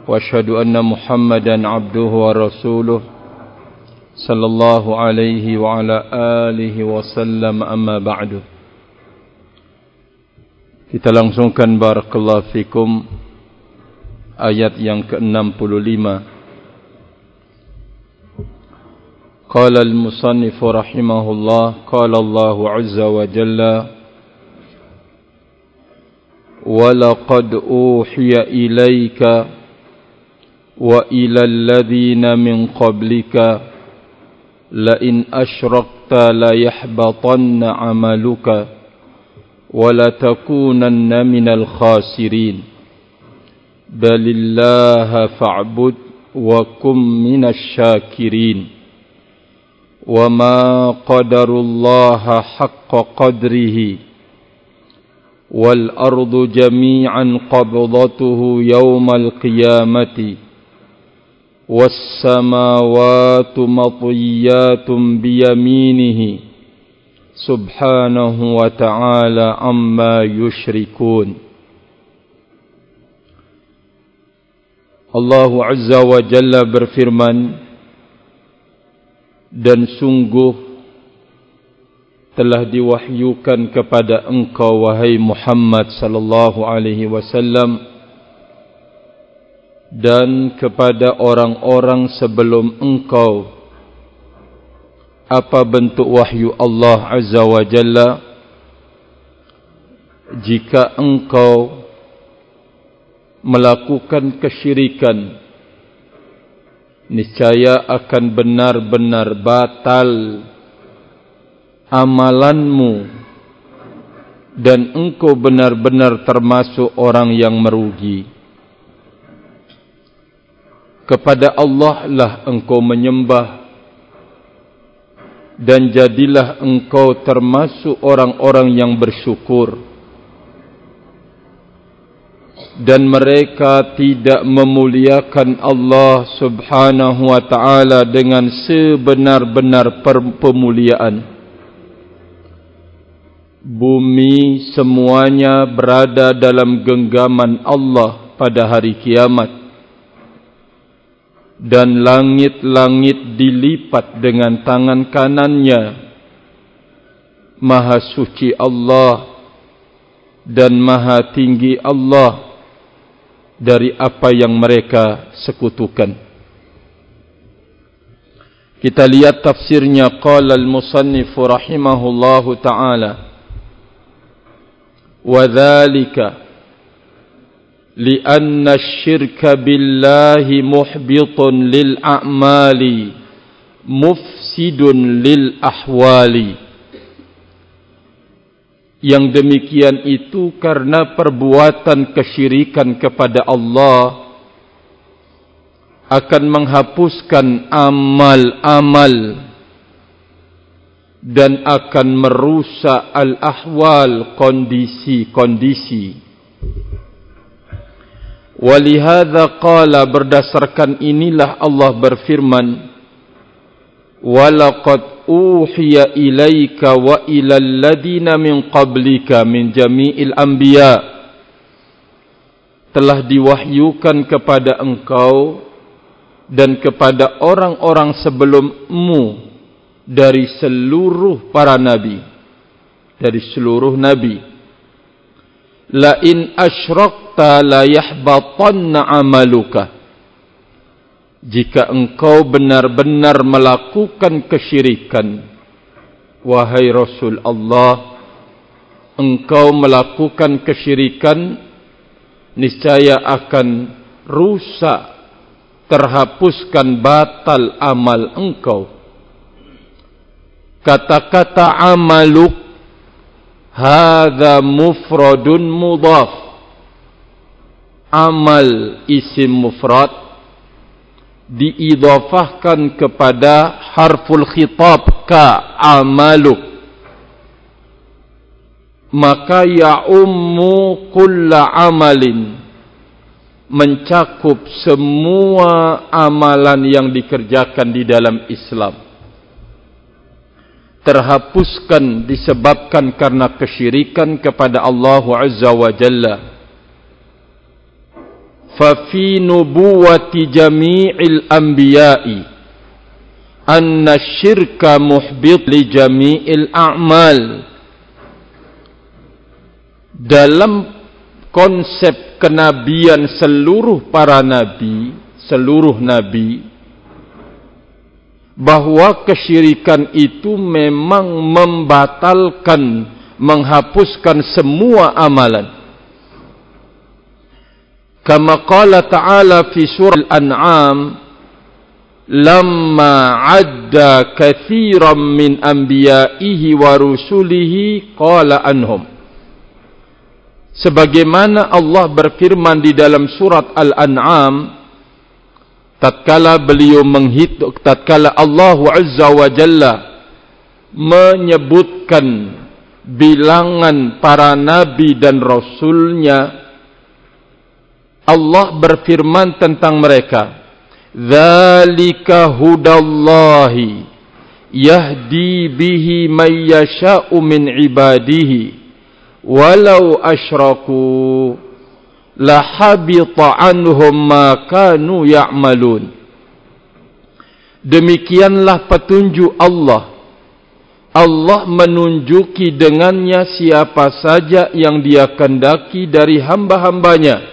وأشهد أن محمدا عبده ورسوله صلى الله عليه وعلى آله وسلم أما بعد. Kita langsungkan barakallahu fikum ayat yang ke-65. Qala al-musannif rahimahullah, qala Allahu azza wa jalla: wa laqad uhiya ilayka wa ila alladhina min qablika la in asyrakta la yahbatanna 'amaluka وَلَا تَكُونَنَّ مِنَ الْخَاسِرِينَ بَلِ اللَّهَ فَاعْبُدْ وَكُنْ مِنَ الشَّاكِرِينَ وَمَا قَدَرُوا اللَّهَ حَقَّ قَدْرِهِ وَالْأَرْضُ جَمِيعًا قَبْضَتُهُ يَوْمَ الْقِيَامَةِ وَالسَّمَاوَاتُ مَطْوِيَّاتٌ بِيَمِينِهِ Subhanahu wa ta'ala amma yushrikun. Allah Azza wa Jalla berfirman, dan sungguh telah diwahyukan kepada engkau wahai Muhammad sallallahu alaihi wasallam dan kepada orang-orang sebelum engkau apa bentuk wahyu Allah Azza wa Jalla. Jika engkau melakukan kesyirikan, niscaya akan benar-benar batal amalanmu dan engkau benar-benar termasuk orang yang merugi. Kepada Allah lah engkau menyembah, dan jadilah engkau termasuk orang-orang yang bersyukur. Dan mereka tidak memuliakan Allah subhanahu wa ta'ala dengan sebenar-benar pemuliaan. Bumi semuanya berada dalam genggaman Allah pada hari kiamat. Dan langit-langit dilipat dengan tangan kanannya. Maha suci Allah dan maha tinggi Allah dari apa yang mereka sekutukan. Kita lihat tafsirnya. Qala al-musannif rahimahullahu ta'ala, wa dhalika لأن الشرك بالله محبط للأعمال مفسد للأحوال. Yang demikian itu karena perbuatan kesyirikan kepada Allah akan menghapuskan amal-amal dan akan merusak al-ahwal, kondisi-kondisi. Walihadza qala, berdasarkan inilah Allah berfirman, walaqad uhiya ilaika wa ilal ladina min qablika min jami'il anbiya. Telah diwahyukan kepada engkau dan kepada orang-orang sebelummu dari seluruh para nabi, dari seluruh nabi. La in asyrakta la yahbatanna amaluka. Jika engkau benar-benar melakukan kesyirikan, wahai Rasul Allah, engkau melakukan kesyirikan, niscaya akan rusak, terhapuskan, batal amal engkau. Kata-kata amaluk hadza mufradun mudhaf. Amal isim mufrad diidhafahkan kepada harful khitab ka amaluk, maka ya'ummu kulla amalin, mencakup semua amalan yang dikerjakan di dalam Islam. Terhapuskan disebabkan karena kesyirikan kepada Allah Azza wa Jalla. fa fi nubuwati jami'il anbiya'i anna syirka muhbit li jami'il a'mal. Dalam konsep kenabian seluruh para nabi, seluruh nabi, bahwa kesyirikan itu memang membatalkan, menghapuskan semua amalan. Kama qala ta'ala fi surah Al-An'am, lamma adda kathiran min anbiya'ihi wa rusulihi qala anhum. Sebagaimana Allah berfirman di dalam surat Al-An'am, tatkala beliau menghitung, tatkala Allah Azza wa Jalla menyebutkan bilangan para nabi dan rasulnya, Allah berfirman tentang mereka, dzalika hudallahi yahdi bihi may yasha'u min ibadihi walau asyraku lahabita anhum ma kanu ya'malun. Demikianlah petunjuk Allah. Allah menunjuki dengannya siapa saja yang Dia kehendaki dari hamba-hambanya.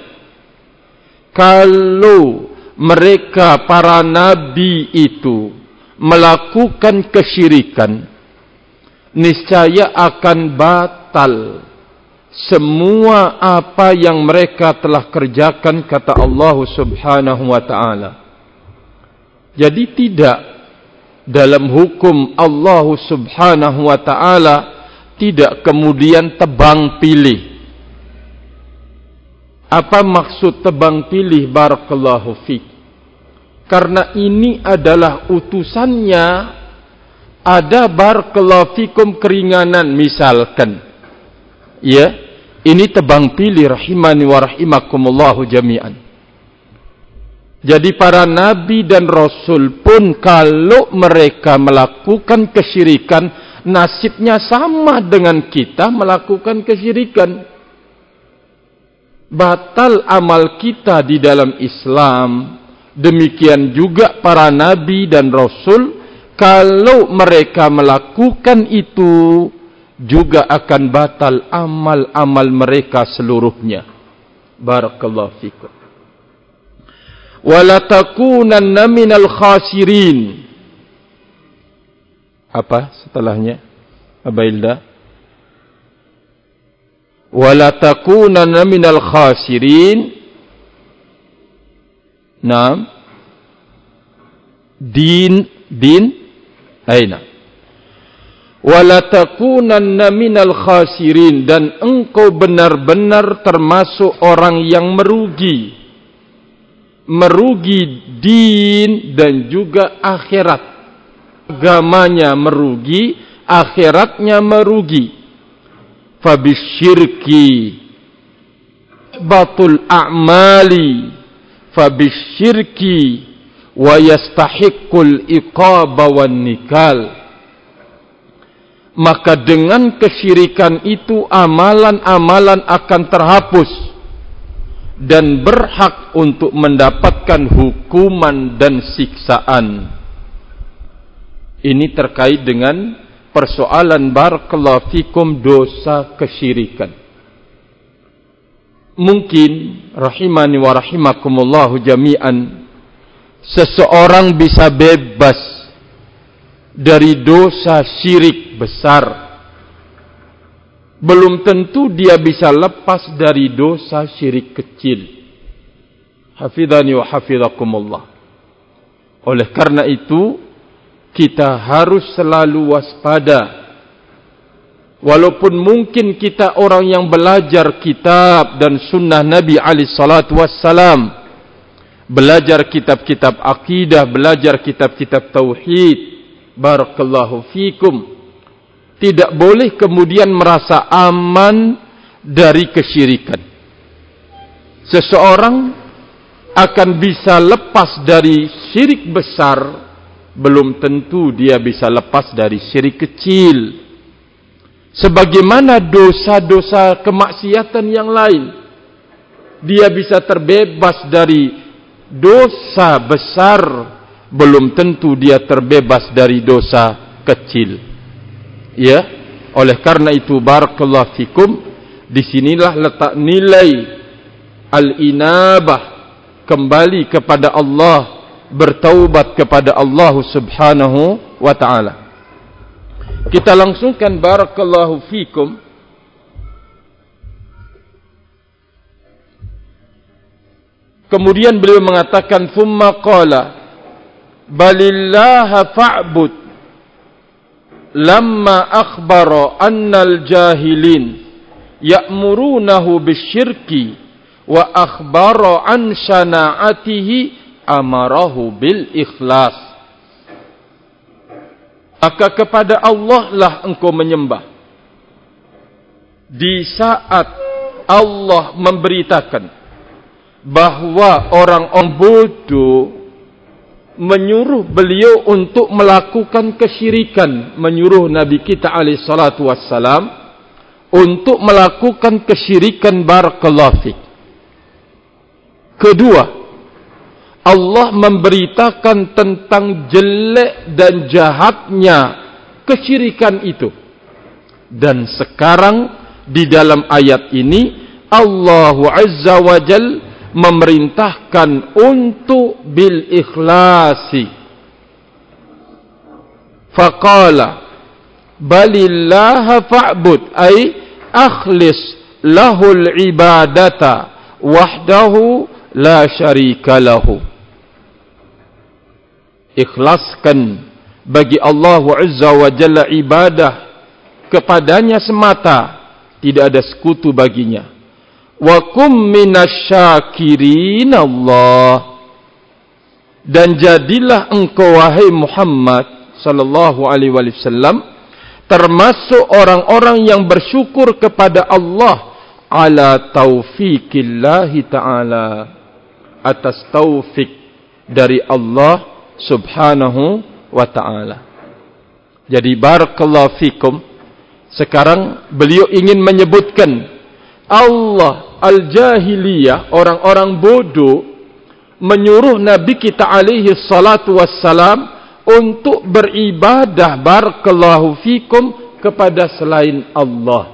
Kalau mereka para nabi itu melakukan kesyirikan, niscaya akan batal semua apa yang mereka telah kerjakan, kata Allah Subhanahu wa ta'ala. Jadi tidak, dalam hukum Allah Subhanahu wa ta'ala tidak kemudian tebang pilih. Apa maksud tebang pilih? Barakallahu fiik. Karena ini adalah utusannya, ada barakallahu fikum keringanan misalkan. Ya, ini tebang pilih, rahimani wa rahimakumullahu jami'an. Jadi para nabi dan rasul pun kalau mereka melakukan kesyirikan, nasibnya sama dengan kita melakukan kesyirikan. Batal amal kita di dalam Islam. Demikian juga para nabi dan rasul, kalau mereka melakukan itu juga akan batal amal-amal mereka seluruhnya. Barakallahu fikum. Wala takunanna minal khasirin. Apa setelahnya? Abailda. Wala takunanna minal khasirin. Naam. Din aina. Wala takunanna minal khasirin, dan engkau benar-benar termasuk orang yang merugi. Merugi din dan juga akhirat. Agamanya merugi, akhiratnya merugi. Fabisyirki batul a'mali fabisyirki wa yastahiqqul iqaba wan nikal. Maka dengan kesyirikan itu amalan-amalan akan terhapus dan berhak untuk mendapatkan hukuman dan siksaan. Ini terkait dengan persoalan barakallahu fikum dosa kesyirikan. Mungkin rahimani wa rahimakumullahu jami'an, seseorang bisa bebas dari dosa syirik besar, belum tentu dia bisa lepas dari dosa syirik kecil. Hafidhani wa hafidhakumullah. Oleh karena itu kita harus selalu waspada. Walaupun mungkin kita orang yang belajar kitab dan sunnah Nabi alaihi salatu wassalam, belajar kitab-kitab akidah, belajar kitab-kitab tauhid, barakallahu fikum, tidak boleh kemudian merasa aman dari kesyirikan. Seseorang akan bisa lepas dari syirik besar, belum tentu dia bisa lepas dari syirik kecil. Sebagaimana dosa-dosa kemaksiatan yang lain. dia bisa terbebas dari dosa besar, belum tentu dia terbebas dari dosa kecil. Ya, oleh karena itu barakallahu fikum, disinilah letak nilai al-inabah, kembali kepada Allah, bertaubat kepada Allah subhanahu wa ta'ala. Kita langsungkan barakallahu fikum. Kemudian beliau mengatakan, thumma qala balillaha fa'bud lamma akhbara annal jahilin ya'murunahu bisyirki wa akhbara an syana'atihi amarahu bil ikhlas. Maka kepada Allah lah engkau menyembah di saat Allah memberitakan bahwa orang-orang bodoh menyuruh beliau untuk melakukan kesyirikan, menyuruh Nabi kita alaihi salatu wassalam untuk melakukan kesyirikan. Barakallahu fik. Kedua, Allah memberitakan tentang jelek dan jahatnya kesyirikan itu. Dan sekarang di dalam ayat ini Allah Azza wa Jal memerintahkan untuk bil ikhlasi. Faqala balillaha fa'bud ay akhlis lahul ibadata wahdahu la syarika lahu. Ikhlaskan bagi Allah Azza wa Jalla ibadah kepadanya semata, tidak ada sekutu baginya. Wa kum minasyakirin Allah, dan jadilah engkau wahai Muhammad sallallahu alaihi wasallam termasuk orang-orang yang bersyukur kepada Allah ala taufiqillahi ta'ala, atas taufik dari Allah subhanahu wa ta'ala. Jadi barakallahu fikum, sekarang beliau ingin menyebutkan Allah al-jahiliyah, orang-orang bodoh, menyuruh Nabi kita alaihi salatu wassalam untuk beribadah barakallahu fikum kepada selain Allah.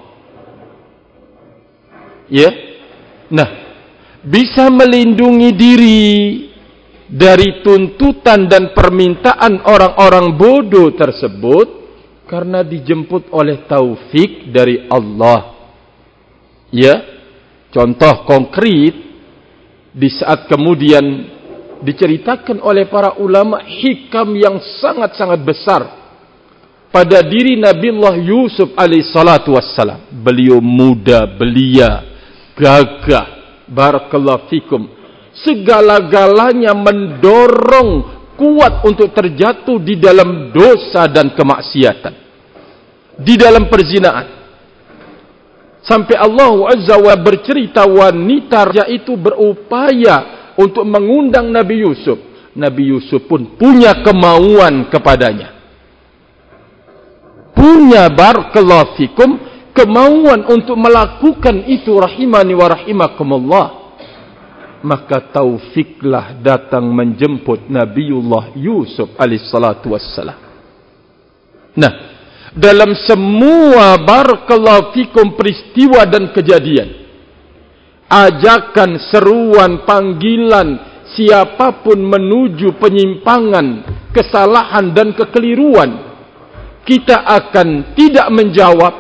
Ya. Nah, bisa melindungi diri dari tuntutan dan permintaan orang-orang bodoh tersebut karena dijemput oleh taufik dari Allah. Ya, contoh konkret di saat kemudian diceritakan oleh para ulama hikam yang sangat-sangat besar pada diri Nabiullah Yusuf alaihi salatu wassalam. Beliau muda, belia, gagah, barakallahu fikum. Segala-galanya mendorong kuat untuk terjatuh di dalam dosa dan kemaksiatan, di dalam perzinaan. Sampai Allah Azza wa bercerita wanita raja itu berupaya untuk mengundang Nabi Yusuf. Nabi Yusuf pun punya kemauan kepadanya. Punya barakallahu fikum kemauan untuk melakukan itu, rahimani wa rahimakumullah. Maka taufiklah datang menjemput Nabiullah Yusuf alaihissalatu wassalam. Nah, dalam semua barakallahu fikum peristiwa dan kejadian, ajakan, seruan, panggilan siapapun menuju penyimpangan, kesalahan dan kekeliruan, kita akan tidak menjawab.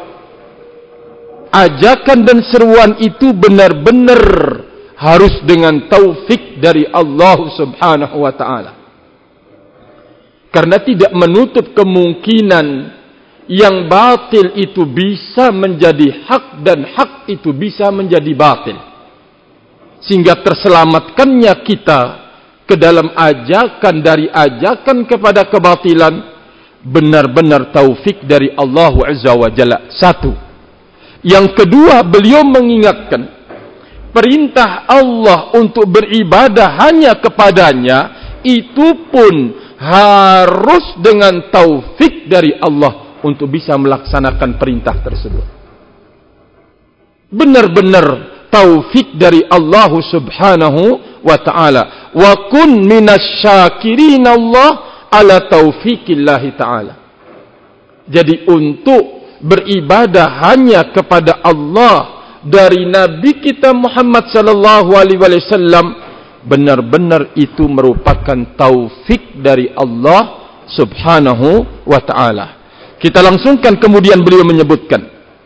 Ajakan dan seruan itu benar-benar harus dengan taufik dari Allah subhanahu wa ta'ala. Karena tidak menutup kemungkinan yang batil itu bisa menjadi hak dan hak itu bisa menjadi batil. Sehingga terselamatkannya kita ke dalam ajakan dari ajakan kepada kebatilan benar-benar taufik dari Allah Azza wa Jalla. Satu. Yang kedua, beliau mengingatkan perintah Allah untuk beribadah hanya kepadanya itu pun harus dengan taufik dari Allah untuk bisa melaksanakan perintah tersebut. Benar-benar taufik dari Allah Subhanahu wa ta'ala. Wa kun minasyakirin Allah ala taufikillah ta'ala. Jadi untuk beribadah hanya kepada Allah dari Nabi kita Muhammad sallallahu alaihi wasallam, benar-benar itu merupakan taufik dari Allah Subhanahu wa ta'ala. Kita langsungkan, kemudian beliau menyebutkan,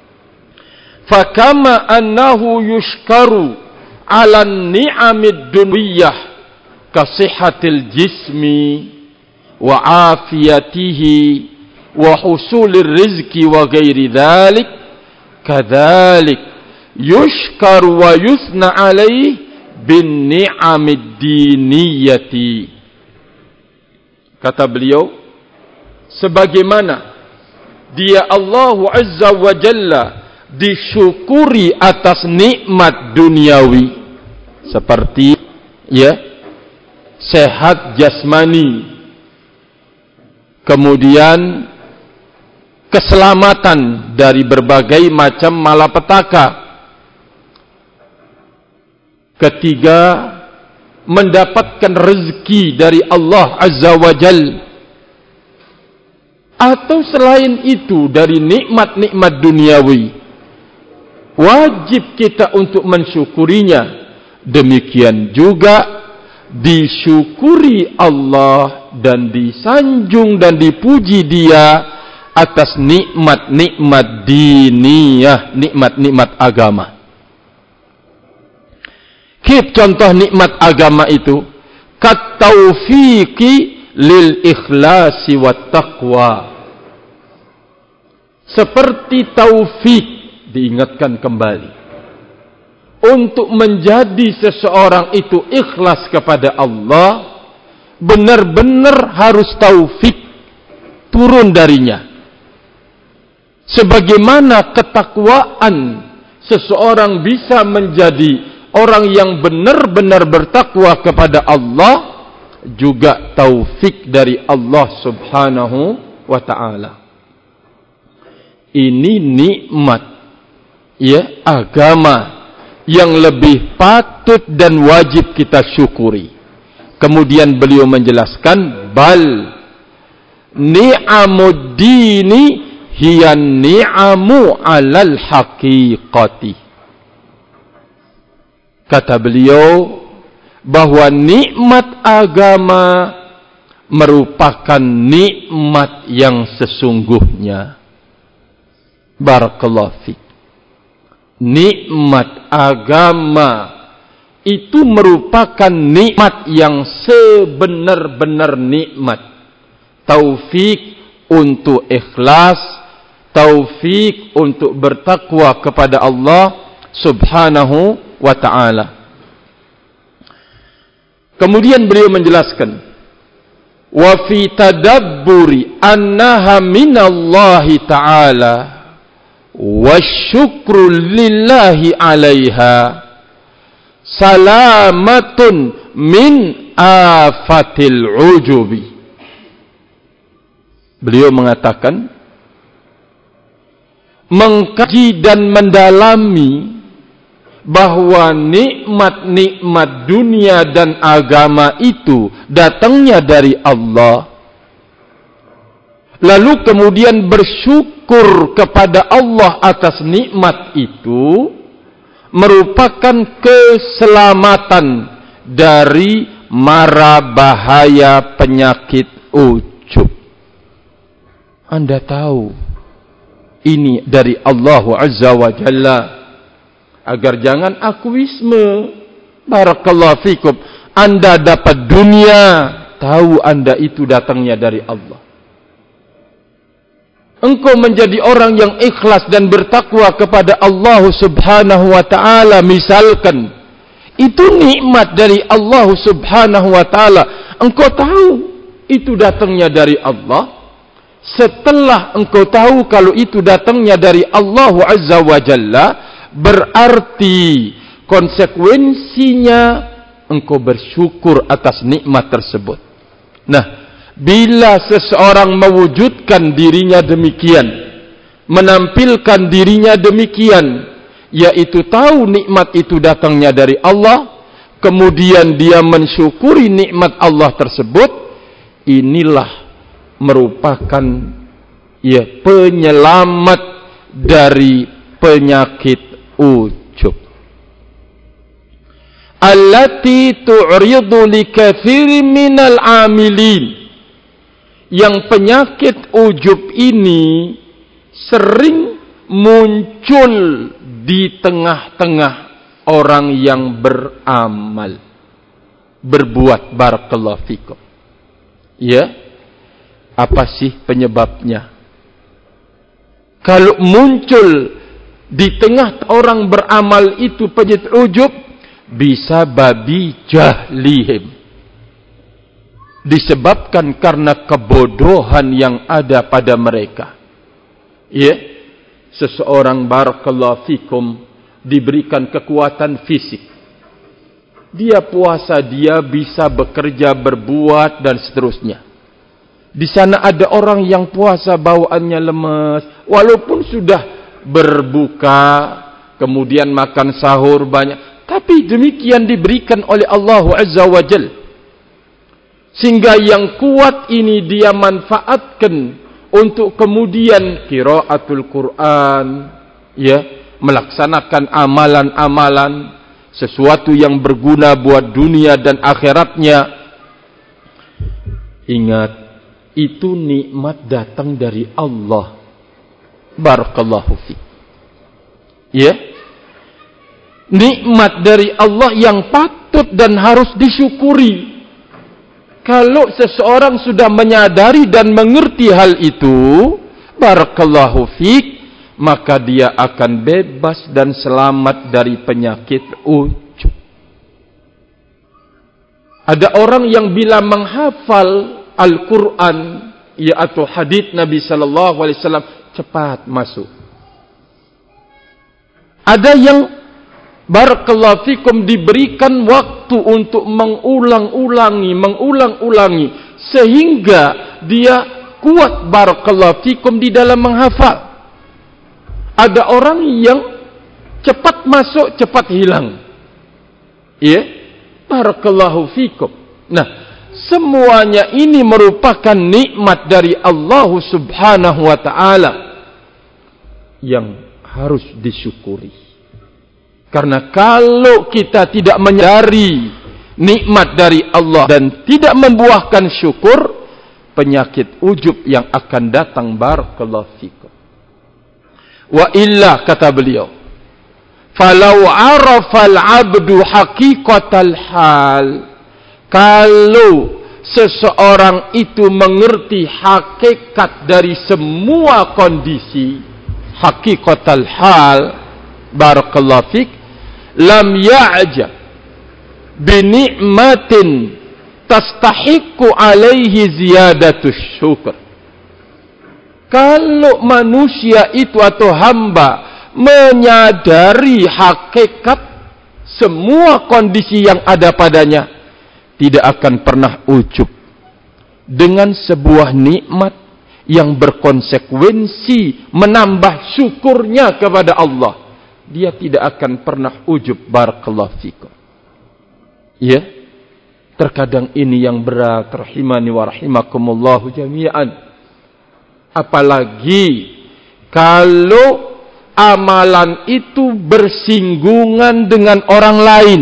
fakama annahu yushkaru ala ni'amid dunyah kasihatil jismi wa afiyatihi wa husulir rizki wa ghairi dhalik, kadhalik yushkaru wa yusna alaih bin ni'amid diniyati. Kata beliau, sebagaimana dia Allah Azza wa Jalla disyukuri atas nikmat duniawi seperti sehat jasmani, kemudian keselamatan dari berbagai macam malapetaka, ketiga, mendapatkan rezeki dari Allah Azza wa Jal, atau selain itu dari nikmat-nikmat duniawi, wajib kita untuk mensyukurinya. Demikian juga disyukuri Allah dan disanjung dan dipuji Dia atas nikmat-nikmat diniyah, nikmat-nikmat agama. Contoh nikmat agama itu, kat taufiqi lil ikhlasi wat taqwa. Seperti taufik, diingatkan kembali, untuk menjadi seseorang itu ikhlas kepada Allah, benar-benar harus taufik turun darinya. Sebagaimana ketakwaan seseorang bisa menjadi orang yang benar-benar bertakwa kepada Allah, juga taufik dari Allah Subhanahu wa ta'ala. Ini nikmat agama yang lebih patut dan wajib kita syukuri. Kemudian beliau menjelaskan, bal ni'amud dini hiya ni'amu alal haqiqati. Kata beliau bahwa nikmat agama merupakan nikmat yang sesungguhnya. Barakallahu fiik. Nikmat agama itu merupakan nikmat yang sebenar-benar nikmat. Taufik untuk ikhlas, taufik untuk bertakwa kepada Allah Subhanahu wa ta'ala. Kemudian beliau menjelaskan, wa fi tadabburi annaha minallahi ta'ala wa syukru lillahi alaiha salamatun min afatil ujubi. Beliau mengatakan, mengkaji dan mendalami bahwa nikmat-nikmat dunia dan agama itu datangnya dari Allah, lalu kemudian bersyukur kepada Allah atas nikmat itu, merupakan keselamatan dari mara bahaya penyakit ujub. Anda tahu ini dari Allah Azza wa Jalla, agar jangan akuisme. Barakallahu fikum. Anda dapat dunia, tahu Anda itu datangnya dari Allah. Engkau menjadi orang yang ikhlas dan bertakwa kepada Allah Subhanahu wa ta'ala, misalkan, itu nikmat dari Allah Subhanahu wa ta'ala. Engkau tahu itu datangnya dari Allah. Setelah engkau tahu kalau itu datangnya dari Allah Azza wa Jalla, berarti konsekuensinya engkau bersyukur atas nikmat tersebut. Nah, bila seseorang mewujudkan dirinya demikian, menampilkan dirinya demikian, yaitu tahu nikmat itu datangnya dari Allah, kemudian dia mensyukuri nikmat Allah tersebut, inilah merupakan penyelamat dari penyakit ujub. Allati tu'ridu likatsirin minal amilin. Yang penyakit ujub ini sering muncul di tengah-tengah orang yang beramal, berbuat. Barakallahu fikum. Ya, apa sih penyebabnya? Kalau muncul di tengah orang beramal itu penyakit ujub, bisa babi jahlihim, disebabkan karena kebodohan yang ada pada mereka. Ya, seseorang barakallahu fikum diberikan kekuatan fisik, dia puasa, dia bisa bekerja, berbuat dan seterusnya. Di sana ada orang yang puasa bawaannya lemas, walaupun sudah berbuka, kemudian makan sahur banyak, tapi demikian diberikan oleh Allah Azza wa Jal, sehingga yang kuat ini dia manfaatkan untuk kemudian qiraatul Quran, ya, melaksanakan amalan-amalan, sesuatu yang berguna buat dunia dan akhiratnya. Ingat, itu nikmat datang dari Allah. Barakallahu fiik. Ya, nikmat dari Allah yang patut dan harus disyukuri. Kalau seseorang sudah menyadari dan mengerti hal itu, barakallahu fiik, maka dia akan bebas dan selamat dari penyakit ujub. Ada orang yang bila menghafal Al-Quran, atau hadits Nabi sallallahu alaihi wasallam, cepat masuk. Ada yang barakallahu fikum diberikan waktu untuk mengulang-ulangi sehingga dia kuat barakallahu fikum di dalam menghafal. Ada orang yang cepat masuk, cepat hilang. Ya, barakallahu fikum. Nah, semuanya ini merupakan nikmat dari Allah Subhanahu wa taala yang harus disyukuri. Karena kalau kita tidak menyadari nikmat dari Allah dan tidak membuahkan syukur, penyakit ujub yang akan datang barakallahu fikum. Wa illa, kata beliau, falau arafal abdu haqiqatal hal, kalau seseorang itu mengerti hakikat dari semua kondisi, haqiqatal hal, barakallahu fik, lam ya'jab bi ni'matin tastahiqu alaihi ziyadatus syukur. Kalau manusia itu atau hamba menyadari hakikat semua kondisi yang ada padanya, tidak akan pernah ujub dengan sebuah nikmat yang berkonsekuensi menambah syukurnya kepada Allah. Dia tidak akan pernah ujub barakallahu fikum. Ya, terkadang ini yang berat, rahimani wa rahimakumullahu jami'an. Apalagi kalau amalan itu bersinggungan dengan orang lain.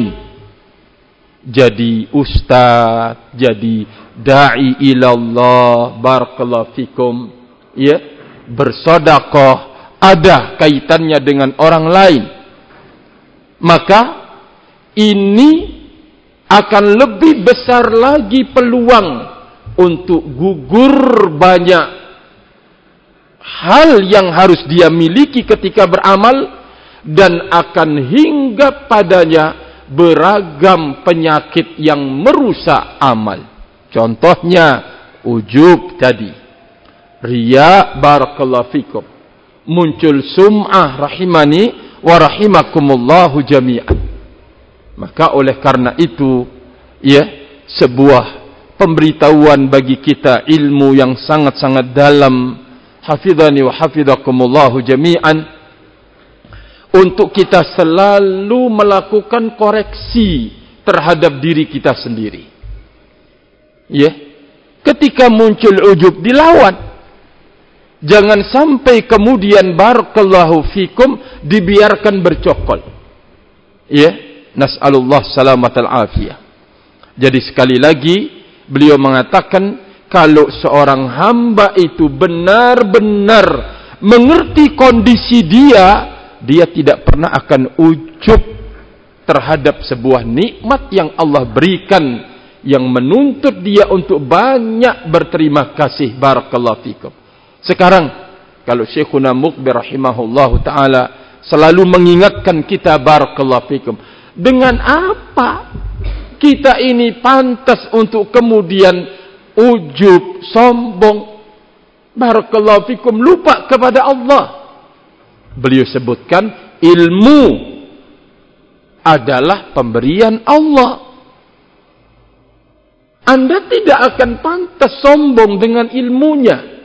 Jadi ustaz, jadi da'i ilallah, barakallahu fikum, ya, bersedekah, ada kaitannya dengan orang lain. Maka ini akan lebih besar lagi peluang untuk gugur banyak hal yang harus dia miliki ketika beramal, dan akan hingga padanya beragam penyakit yang merusak amal. Contohnya ujub tadi, riya, barakallahu fikum, muncul sum'ah, rahimani wa rahimakumullahu jami'an. Maka oleh karena itu, ya, sebuah pemberitahuan bagi kita, ilmu yang sangat-sangat dalam, hafidhani wa hafidhakumullahu jami'an, untuk kita selalu melakukan koreksi terhadap diri kita sendiri. Ya, ketika muncul ujub, dilawan. Jangan sampai kemudian barakallahu fikum dibiarkan bercokol. Ya, nas'alullah salamatal afiyah. Jadi sekali lagi beliau mengatakan, kalau seorang hamba itu benar-benar mengerti kondisi dia tidak pernah akan ujub terhadap sebuah nikmat yang Allah berikan, yang menuntut dia untuk banyak berterima kasih. Barakallahu fikum. Sekarang kalau Syekhuna Muqbil rahimahullahu ta'ala selalu mengingatkan kita, barakallahu fikum, dengan apa kita ini pantas untuk kemudian ujub, sombong, barakallahu fikum, lupa kepada Allah. Beliau sebutkan, ilmu adalah pemberian Allah. Anda tidak akan pantas sombong dengan ilmunya.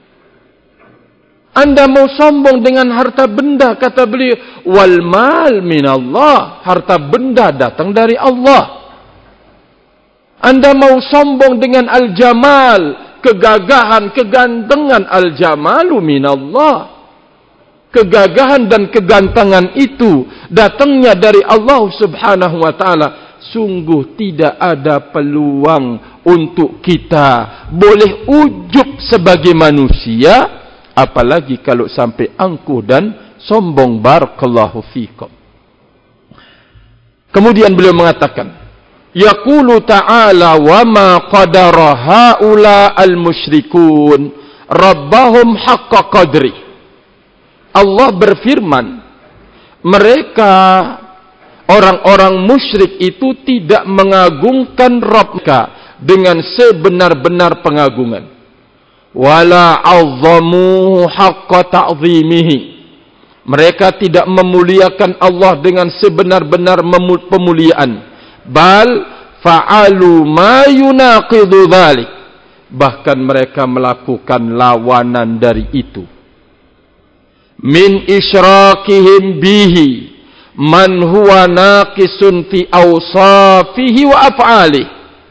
Anda mau sombong dengan harta benda, kata beliau, wal mal minallah, harta benda datang dari Allah. Anda mau sombong dengan al-jamal, kegagahan, kegantengan, al-jamalu minallah. Kegagahan dan kegantengan itu datangnya dari Allah subhanahu wa ta'ala. Sungguh tidak ada peluang untuk kita boleh ujub sebagai manusia, apalagi kalau sampai angkuh dan sombong. Barakallahu fikum. Kemudian beliau mengatakan, yaqulu ta'ala wa ma qadara haula al-musyrikun rabbahum haqqa qadri. Allah berfirman, mereka orang-orang musyrik itu tidak mengagungkan Rabbka dengan sebenar-benar pengagungan. Wala 'azzamu haqqa ta'zimihi. Mereka tidak memuliakan Allah dengan sebenar-benar pemuliaan. Bal fa'alu ma yunaqidu dzalik. Bahkan mereka melakukan lawanan dari itu. Min isyrakihim bihi man huwa naqisun fi awsafihi wa af'alihi.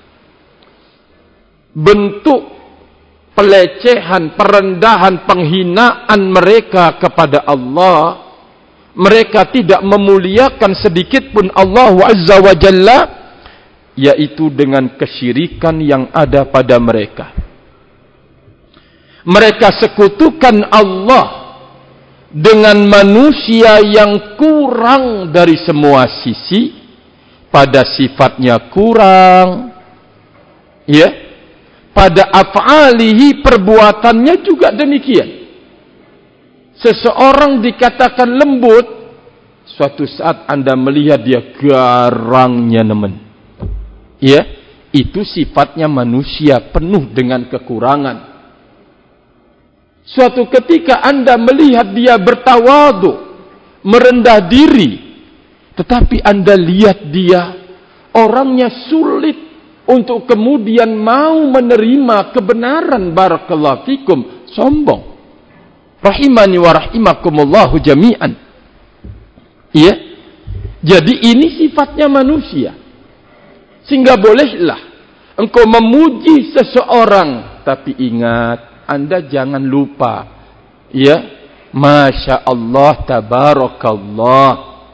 Bentuk pelecehan, perendahan, penghinaan mereka kepada Allah, mereka tidak memuliakan sedikit pun Allah Azza wa Jalla, yaitu dengan kesyirikan yang ada pada mereka. Mereka sekutukan Allah dengan manusia yang kurang dari semua sisi, pada sifatnya kurang, ya, pada af'alihi, perbuatannya juga demikian. Seseorang dikatakan lembut, suatu saat Anda melihat dia garangnya nemen. Ya, itu sifatnya manusia penuh dengan kekurangan. Suatu ketika Anda melihat dia bertawadu, merendah diri, tetapi Anda lihat dia orangnya sulit untuk kemudian mau menerima kebenaran. Barakallahu fikum, sombong. Rahimani wa rahimakumullahu jami'an. Ya, jadi ini sifatnya manusia. Sehingga bolehlah engkau memuji seseorang, tapi ingat, Anda jangan lupa, ya, Masya Allah, tabarakallah.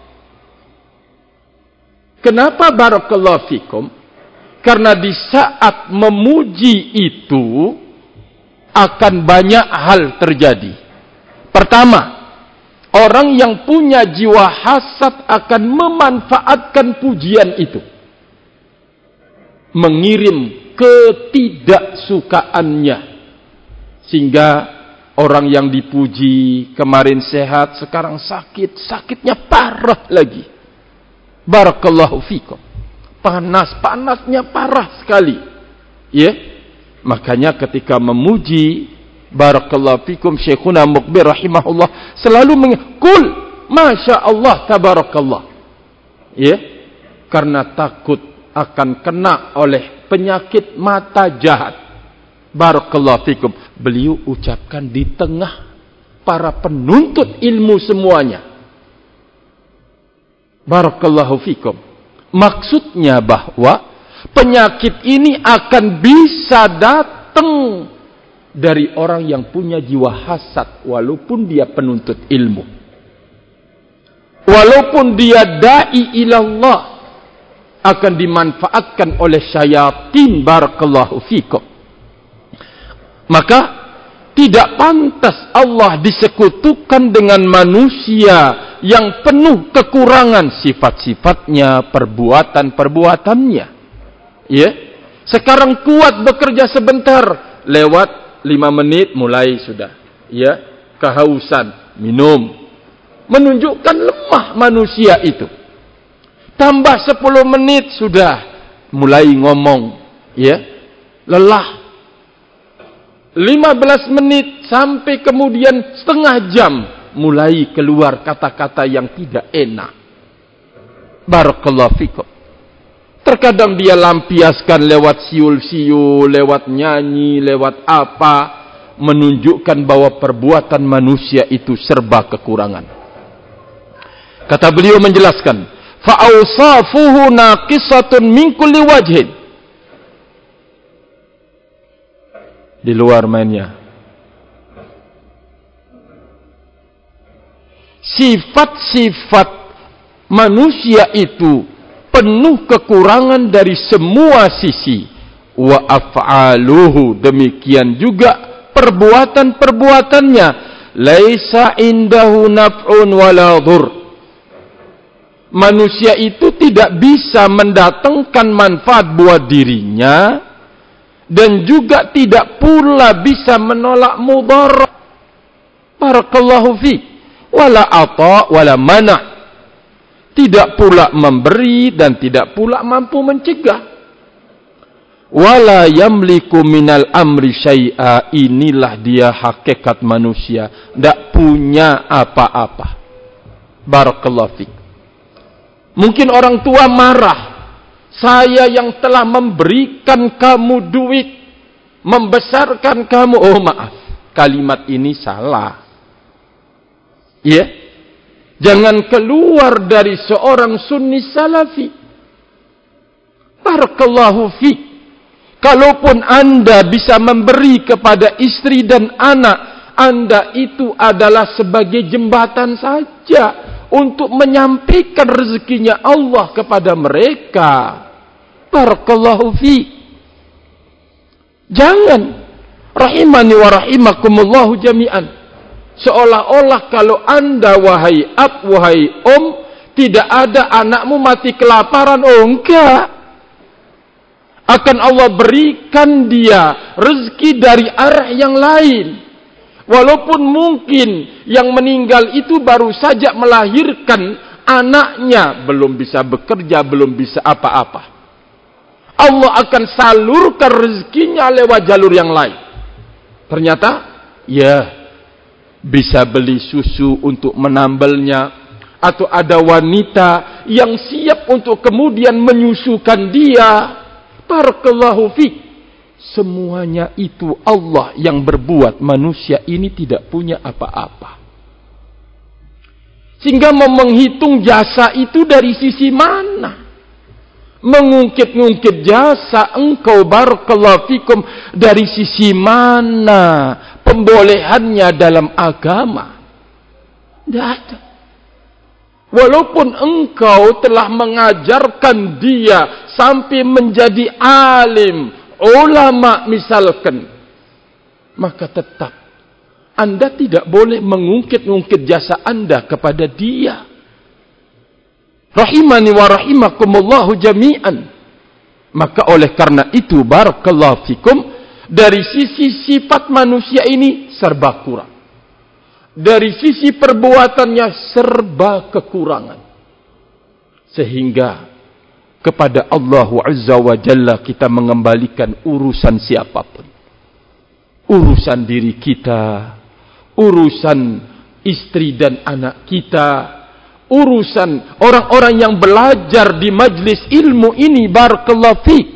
Kenapa barakallahu fikum? Karena di saat memuji itu akan banyak hal terjadi. Pertama, orang yang punya jiwa hasad akan memanfaatkan pujian itu, mengirim ketidaksukaannya. Sehingga orang yang dipuji kemarin sehat, sekarang sakit, sakitnya parah lagi. Barakallahu fikum. Panas-panasnya parah sekali. Ya. Makanya ketika memuji, barakallahu fikum, Syekhuna Muqbil rahimahullah selalu mengkul Masya Allah, tabarakallah. Ya. Karena takut akan kena oleh penyakit mata jahat. Barakallahu fikum. Beliau ucapkan di tengah para penuntut ilmu semuanya. Barakallahu fikum. Maksudnya bahwa penyakit ini akan bisa datang dari orang yang punya jiwa hasad, walaupun dia penuntut ilmu, walaupun dia dai ilallah, akan dimanfaatkan oleh syayatin. Barakallahu fikum. Maka tidak pantas Allah disekutukan dengan manusia yang penuh kekurangan sifat-sifatnya, perbuatan-perbuatannya. Ya, sekarang kuat bekerja sebentar, lewat 5 menit mulai sudah, ya, kehausan, minum, menunjukkan lemah manusia itu. Tambah 10 menit sudah mulai ngomong, ya, lelah. 15 menit sampai kemudian setengah jam mulai keluar kata-kata yang tidak enak. Barakallahu fikum. Terkadang dia lampiaskan lewat siul-siul, lewat nyanyi, lewat apa, menunjukkan bahwa perbuatan manusia itu serba kekurangan. Kata beliau menjelaskan, fa'awsafuhu naqisatun min kulli wajhin. Di luar mainnya. Sifat-sifat manusia itu penuh kekurangan dari semua sisi. Wa af'aluhu, demikian juga perbuatan-perbuatannya. Laisa indahu naf'un wala dhur. Manusia itu tidak bisa mendatangkan manfaat buat dirinya, dan juga tidak pula bisa menolak mudarat. Barakallahu fiik. Wala ata wala mana'. Tidak pula memberi dan tidak pula mampu mencegah. Wala yamliku minal amri syai'a. Inilah dia hakikat manusia, tidak punya apa-apa. Barakallahu fiik. Mungkin orang tua marah, saya yang telah memberikan kamu duit, membesarkan kamu. Oh maaf, kalimat ini salah. Ya, jangan keluar dari seorang sunni salafi. Barakallahu fiik. Kalaupun Anda bisa memberi kepada istri dan anak, Anda itu adalah sebagai jembatan saja untuk menyampaikan rezekinya Allah kepada mereka. Barakallahu fiik. Jangan, rahimani wa rahimakumullahu jami'an, seolah-olah kalau Anda wahai ab, wahai tidak ada anakmu mati kelaparan. Oh enggak. Akan Allah berikan dia rezeki dari arah yang lain. Walaupun mungkin yang meninggal itu baru saja melahirkan anaknya, belum bisa bekerja, belum bisa apa-apa, Allah akan salurkan rezekinya lewat jalur yang lain. Ternyata, ya, bisa beli susu untuk menambelnya, atau ada wanita yang siap untuk kemudian menyusukan dia. Barakallahu fiik. Semuanya itu Allah yang berbuat. Manusia ini tidak punya apa-apa. Sehingga mau menghitung jasa itu dari sisi mana? Mengungkit-ungkit jasa engkau, barakallahu fikum, dari sisi mana pembolehannya dalam agama? Tidak ada. Walaupun engkau telah mengajarkan dia sampai menjadi alim, ulama misalkan, maka tetap Anda tidak boleh mengungkit-ungkit jasa Anda kepada dia. Rahimani wa rahimakumullahu jami'an. Maka oleh karena itu, barakallahu fikum, dari sisi sifat manusia ini serba kurang. Dari sisi perbuatannya serba kekurangan. Sehingga kepada Allah Azza wa Jalla kita mengembalikan urusan siapapun. Urusan diri kita, urusan istri dan anak kita, urusan orang-orang yang belajar di majlis ilmu ini, barakallahu fiik,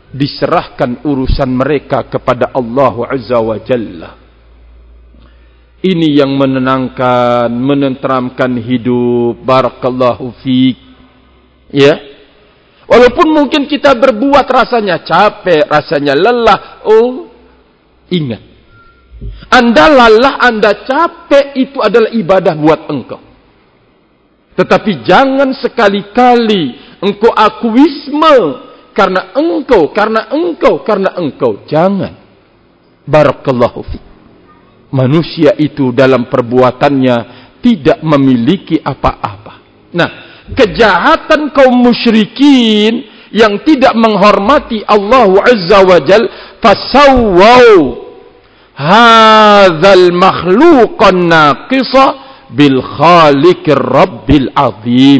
diserahkan urusan mereka kepada Allah Azza wa Jalla. Ini yang menenangkan, menenteramkan hidup. Barakallahu fiik. Ya. Walaupun mungkin kita berbuat rasanya capek, rasanya lelah. Oh, ingat. Anda lelah, Anda capek, itu adalah ibadah buat engkau. Tetapi jangan sekali-kali engkau akuisme karena engkau. Jangan. Barakallahu fiik. Manusia itu dalam perbuatannya tidak memiliki apa-apa. Nah, kejahatan kaum musyrikin yang tidak menghormati Allah Azza wa Jal, fasawwaw hadzal makhluqan naqisa bil khaliqir rabbil azim.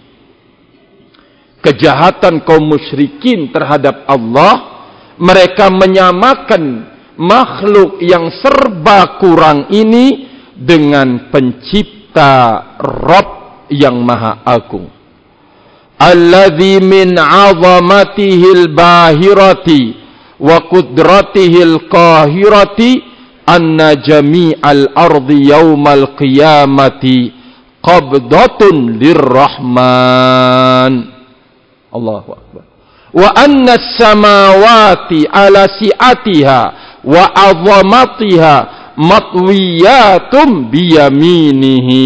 Kejahatan kaum musyrikin terhadap Allah, mereka menyamakan makhluk yang serba kurang ini dengan pencipta Rabb yang maha agung. Alladzi min 'azamatihil bahirati wa qudratihil qahirati anna jami'al ardi yaumal qiyamati qabdatun lirrahman. Allahu akbar. Wa anna as-samawati ala si'atiha wa 'azamatiha matwiyatum biyaminihi.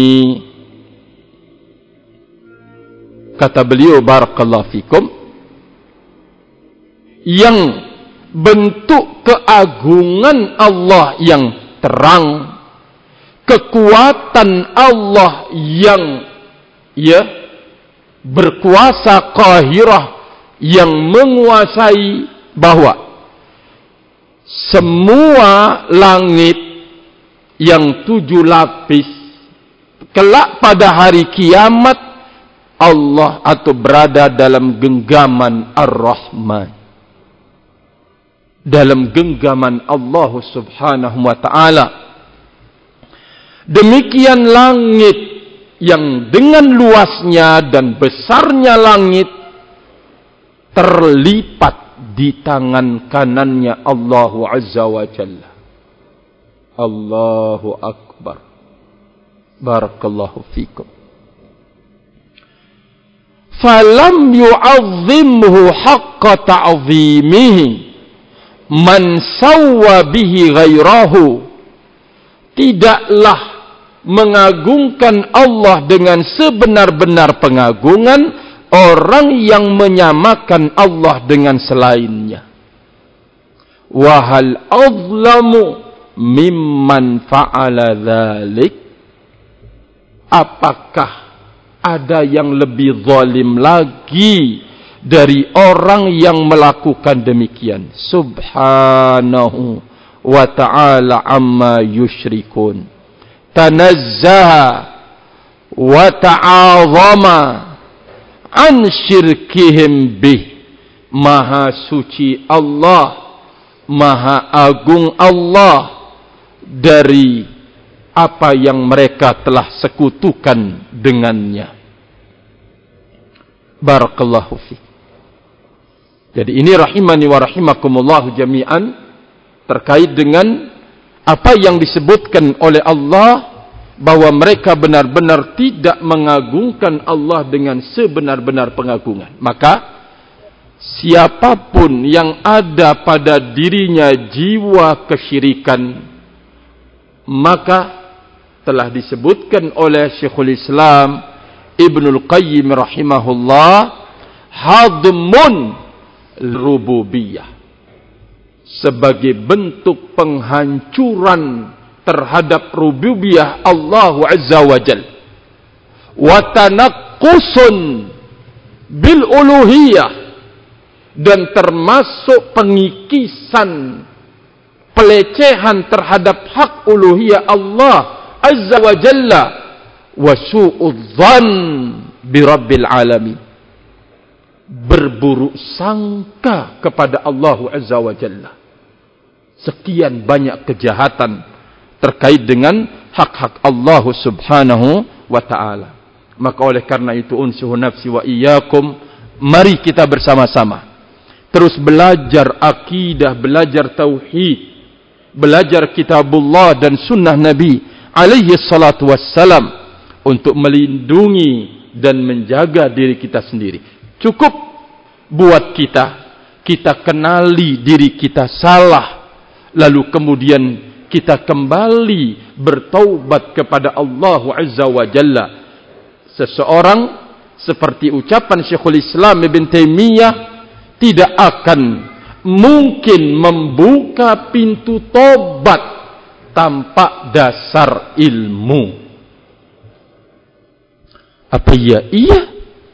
Kata beliau, barakallahu fikum, yang bentuk keagungan Allah yang terang, kekuatan Allah yang berkuasa qahirah, yang menguasai, bahwa semua langit yang 7 lapis kelak pada hari kiamat Allah atau berada dalam genggaman Ar-Rahman, dalam genggaman Allah Subhanahu wa ta'ala. Demikian langit yang dengan luasnya dan besarnya langit terlipat di tangan kanannya Allah Azza wa Jalla. Allahu Akbar. Barakallahu fikum. Falam yu'azzimhu haqqa ta'zimihi man sawwa bihi ghairahu. Tidaklah mengagungkan Allah dengan sebenar-benar pengagungan orang yang menyamakan Allah dengan selainnya. Wahal azlamu mimman fa'ala dzalik. Apakah ada yang lebih zalim lagi dari orang yang melakukan demikian? Subhanahu wa ta'ala amma yushrikun. Tanazzaha wa ta'azama an syirkihim bih. Maha suci Allah, maha agung Allah dari apa yang mereka telah sekutukan dengannya. Barakallahu fiik. Jadi ini rahimani wa rahimakumullah jami'an terkait dengan apa yang disebutkan oleh Allah, bahwa mereka benar-benar tidak mengagungkan Allah dengan sebenar-benar pengagungan. Maka siapapun yang ada pada dirinya jiwa kesyirikan, maka telah disebutkan oleh Syekhul Islam Ibnul Qayyim rahimahullah, hadmun rububiyah, sebagai bentuk penghancuran terhadap rububiyah Allah Azza wa Jal, wa tanaqqusun bil uluhiyah, dan termasuk pengikisan, pelecehan terhadap hak uluhiyah Allah Azza wa Jalla, wa su'udzan bi rabbil alamin, berburuk sangka kepada Allah Azza wa Jalla. Sekian banyak kejahatan terkait dengan hak-hak Allah Subhanahu wa ta'ala. Maka oleh karena itu, unsuhu nafsi wa iyyakum, mari kita bersama-sama terus belajar akidah, belajar tauhid, belajar kitabullah dan sunnah Nabi alaihi salatu wassalam untuk melindungi dan menjaga diri kita sendiri. Cukup buat kita kenali diri kita salah, lalu kemudian kita kembali bertaubat kepada Allah Azza wa Jalla. Seseorang seperti ucapan Syekhul Islam Ibn Taimiyah tidak akan mungkin membuka pintu tobat tanpa dasar ilmu. Apa iya? Iya.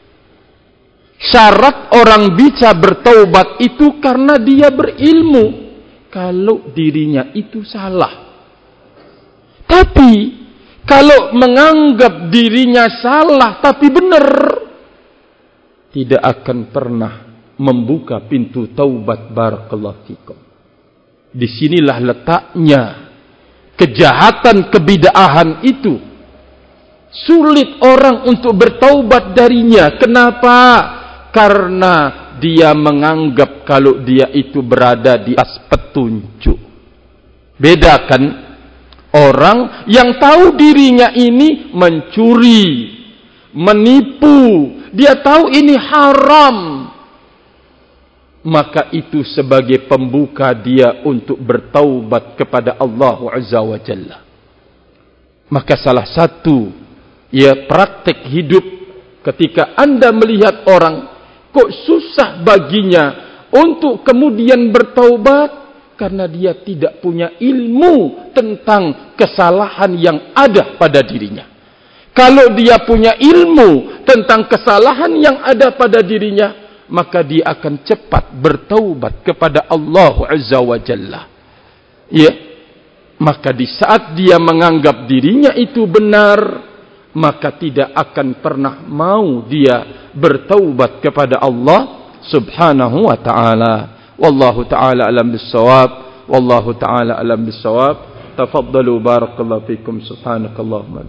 Syarat orang bisa bertaubat itu karena dia berilmu. Kalau dirinya itu salah. Tapi kalau menganggap dirinya salah tapi benar, tidak akan pernah membuka pintu taubat. Barakallahu fikum. Disinilah letaknya kejahatan kebid'ahan itu. Sulit orang untuk bertaubat darinya. Kenapa? Karena dia menganggap kalau dia itu berada di atas petunjuk. Bedakan orang yang tahu dirinya ini mencuri, menipu, dia tahu ini haram, maka itu sebagai pembuka dia untuk bertaubat kepada Allah Azza wa Jalla. Maka salah satu praktek hidup ketika Anda melihat orang kok susah baginya untuk kemudian bertaubat, karena dia tidak punya ilmu tentang kesalahan yang ada pada dirinya. Kalau dia punya ilmu tentang kesalahan yang ada pada dirinya, maka dia akan cepat bertaubat kepada Allah Azza wa Jalla. Maka di saat dia menganggap dirinya itu benar, maka tidak akan pernah mau dia bertaubat kepada Allah Subhanahu wa ta'ala. Wallahu ta'ala alam bis-shawab. Wallahu ta'ala alam bis-shawab. Tafaddalu barakallahu fikum. Subhanakallahumma